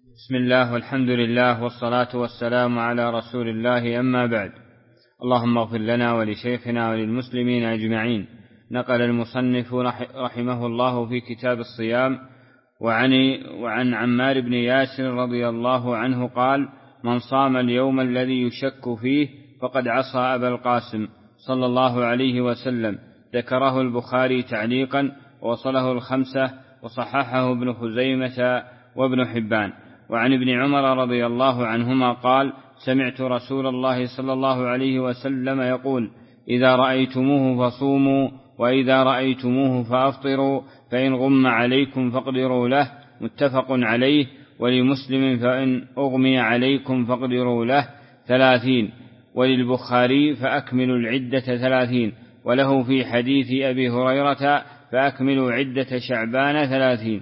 بسم الله والحمد لله والصلاة والسلام على رسول الله، أما بعد. اللهم اغفر لنا ولشيخنا وللمسلمين أجمعين. نقل المصنف رحمه الله في كتاب الصيام وعن عمار بن ياسر رضي الله عنه قال: من صام اليوم الذي يشك فيه فقد عصى أبا القاسم صلى الله عليه وسلم. ذكره البخاري تعليقا ووصله الخمسة وصححه ابن خزيمة وابن حبان. وعن ابن عمر رضي الله عنهما قال: سمعت رسول الله صلى الله عليه وسلم يقول: إذا رأيتموه فصوموا، وإذا رأيتموه فأفطروا، فإن غم عليكم فاقدروا له. متفق عليه. ولمسلم: فإن أغمي عليكم فاقدروا له 30. وللبخاري: فأكملوا العدة 30. وله في حديث أبي هريرة: فأكملوا عدة شعبان 30.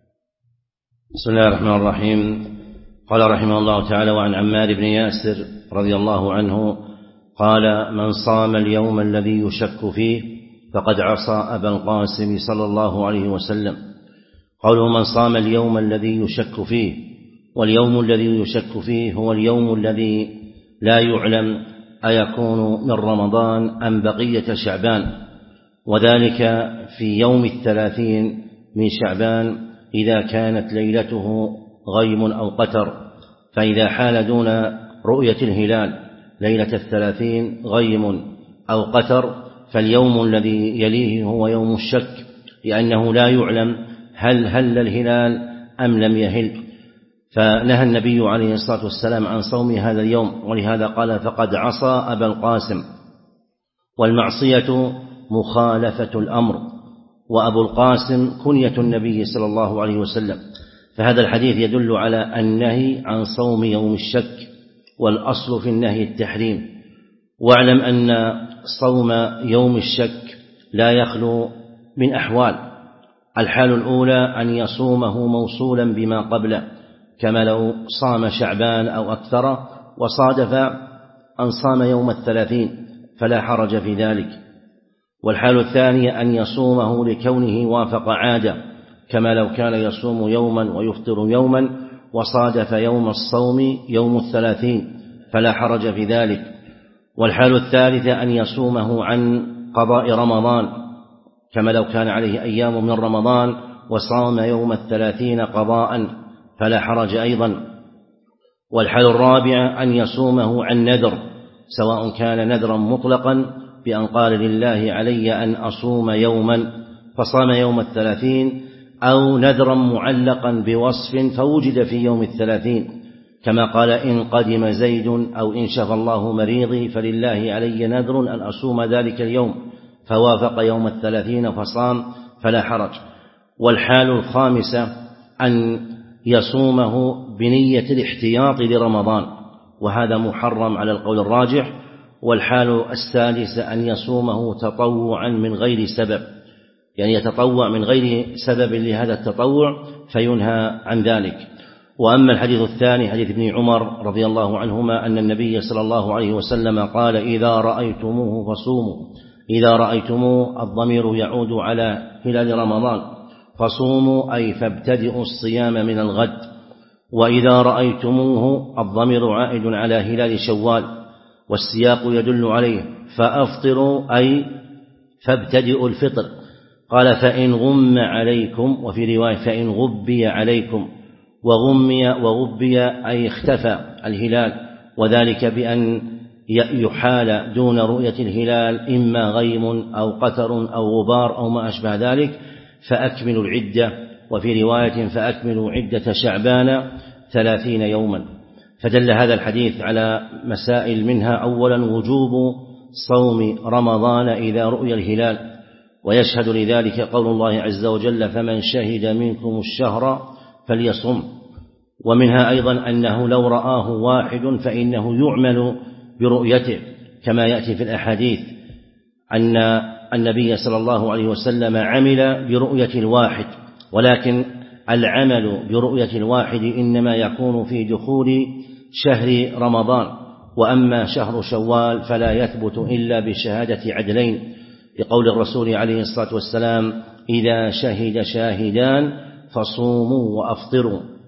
بسم الله الرحمن الرحيم. قال رحمه الله تعالى: وعن عمار بن ياسر رضي الله عنه قال: من صام اليوم الذي يشك فيه فقد عصى أبا القاسم صلى الله عليه وسلم. قوله من صام اليوم الذي يشك فيه، واليوم الذي يشك فيه هو اليوم الذي لا يعلم أيكون من رمضان أم بقية شعبان، وذلك في يوم 30 من شعبان إذا كانت ليلته غيم أو قتر، فإذا حال دون رؤية الهلال ليلة 30 غيم أو قتر فاليوم الذي يليه هو يوم الشك، لأنه لا يعلم هل هل الهلال أم لم يهل. فنهى النبي عليه الصلاة والسلام عن صوم هذا اليوم، ولهذا قال: فقد عصى أبا القاسم. والمعصية مخالفة الأمر، وأبو القاسم كنية النبي صلى الله عليه وسلم، فهذا الحديث يدل على النهي عن صوم يوم الشك، والأصل في النهي التحريم. واعلم أن صوم يوم الشك لا يخلو من أحوال. الحال الأولى أن يصومه موصولا بما قبله، كما لو صام شعبان أو أكثر وصادف أن صام يوم 30 فلا حرج في ذلك. والحال الثانية أن يصومه لكونه وافق عادة، كما لو كان يصوم يوما ويفطر يوما وصادف يوم الصوم يوم 30 فلا حرج في ذلك. والحال الثالثة أن يصومه عن قضاء رمضان، كما لو كان عليه أيام من رمضان وصام يوم 30 قضاء فلا حرج أيضا. والحال الرابع أن يصومه عن نذر، سواء كان نذرا مطلقا بأن قال: لله علي أن أصوم يوما فصام يوم 30، أو نذرا معلقا بوصف فوجد في يوم 30، كما قال: إن قدم زيد أو إن شفى الله مريضي فلله علي نذر أن أصوم ذلك اليوم، فوافق يوم 30 فصام فلا حرج. والحال الخامسة أن يصومه بنية الاحتياط لرمضان، وهذا محرم على القول الراجح. والحال السادسة أن يصومه تطوعا من غير سبب، يعني يتطوع من غير سبب لهذا التطوع فينهى عن ذلك. وأما الحديث الثاني حديث ابن عمر رضي الله عنهما أن النبي صلى الله عليه وسلم قال: إذا رأيتموه فصوموا. إذا رأيتموه الضمير يعود على هلال رمضان، فصوموا أي فابتدئوا الصيام من الغد. وإذا رأيتموه الضمير عائد على هلال شوال، والسياق يدل عليه، فأفطروا أي فابتدئوا الفطر. قال: فإن غم عليكم، وفي رواية فإن غبي عليكم، وغبي أي اختفى الهلال، وذلك بأن يحال دون رؤية الهلال إما غيم أو قتر أو غبار أو ما أشبه ذلك، فأكملوا العدة. وفي رواية فأكملوا عدة شعبان 30 يوما. فدل هذا الحديث على مسائل، منها أولا وجوب صوم رمضان إذا رؤي الهلال، ويشهد لذلك قول الله عز وجل: فمن شهد منكم الشهر فليصم. ومنها أيضا أنه لو رآه واحد فإنه يعمل برؤيته، كما يأتي في الأحاديث أن النبي صلى الله عليه وسلم عمل برؤية الواحد، ولكن العمل برؤية الواحد إنما يكون في دخول شهر رمضان، وأما شهر شوال فلا يثبت إلا بشهادة عدلين، لقول الرسول عليه الصلاة والسلام: إذا شهد شاهدان فصوموا وأفطروا.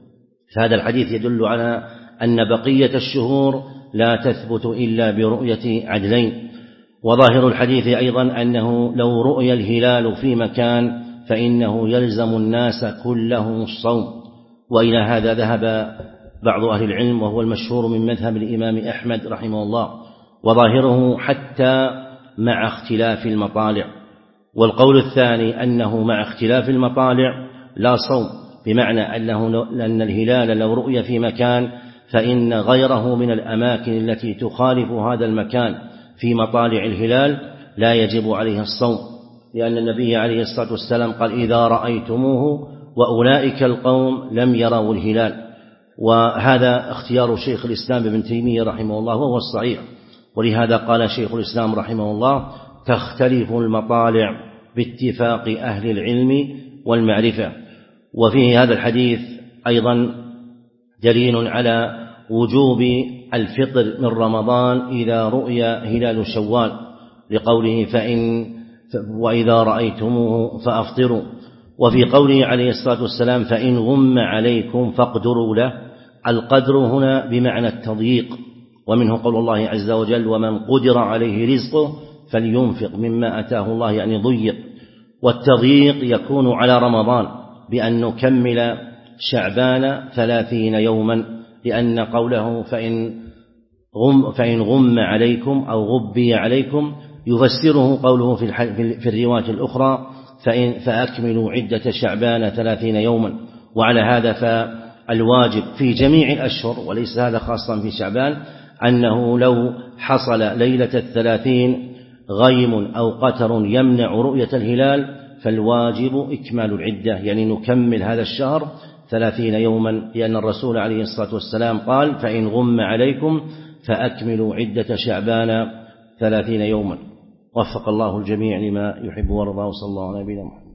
فهذا الحديث يدل على أن بقية الشهور لا تثبت إلا برؤية عدلين. وظاهر الحديث أيضا أنه لو رؤي الهلال في مكان فإنه يلزم الناس كلهم الصوم، وإلى هذا ذهب بعض أهل العلم وهو المشهور من مذهب الإمام أحمد رحمه الله، وظاهره حتى مع اختلاف المطالع. والقول الثاني أنه مع اختلاف المطالع لا صوم، بمعنى أن الهلال لو رؤي في مكان فإن غيره من الأماكن التي تخالف هذا المكان في مطالع الهلال لا يجب عليه الصوم، لأن النبي عليه الصلاة والسلام قال إذا رأيتموه وأولئك القوم لم يروا الهلال. وهذا اختيار شيخ الإسلام ابن تيمية رحمه الله وهو الصحيح، ولهذا قال شيخ الإسلام رحمه الله تختلف المطالع باتفاق أهل العلم والمعرفة. وفيه هذا الحديث أيضا دليل على وجوب الفطر من رمضان إذا رؤي هلال شوال، لقوله وإذا رأيتموه فأفطروا. وفي قوله عليه الصلاة والسلام فإن غم عليكم فاقدروا له، القدر هنا بمعنى التضييق، ومنه قول الله عز وجل ومن قدر عليه رزقه فلينفق مما أتاه الله، يعني ضيق. والتضييق يكون على رمضان بأن نكمل شعبان 30 يوما، لأن قوله فإن غم عليكم أو غبي عليكم يفسره قوله في الرواية الأخرى فأكملوا عدة شعبان 30 يوما. وعلى هذا فالواجب في جميع الأشهر وليس هذا خاصا في شعبان أنه لو حصل ليلة 30 غيم أو قتر يمنع رؤية الهلال فالواجب إكمال العدة، يعني نكمل هذا الشهر 30 يوما، لأن الرسول عليه الصلاة والسلام قال فإن غم عليكم فأكملوا عدة شعبان 30 يوما. وفق الله الجميع لما يحب ويرضى، وصلى الله على نبينا محمد.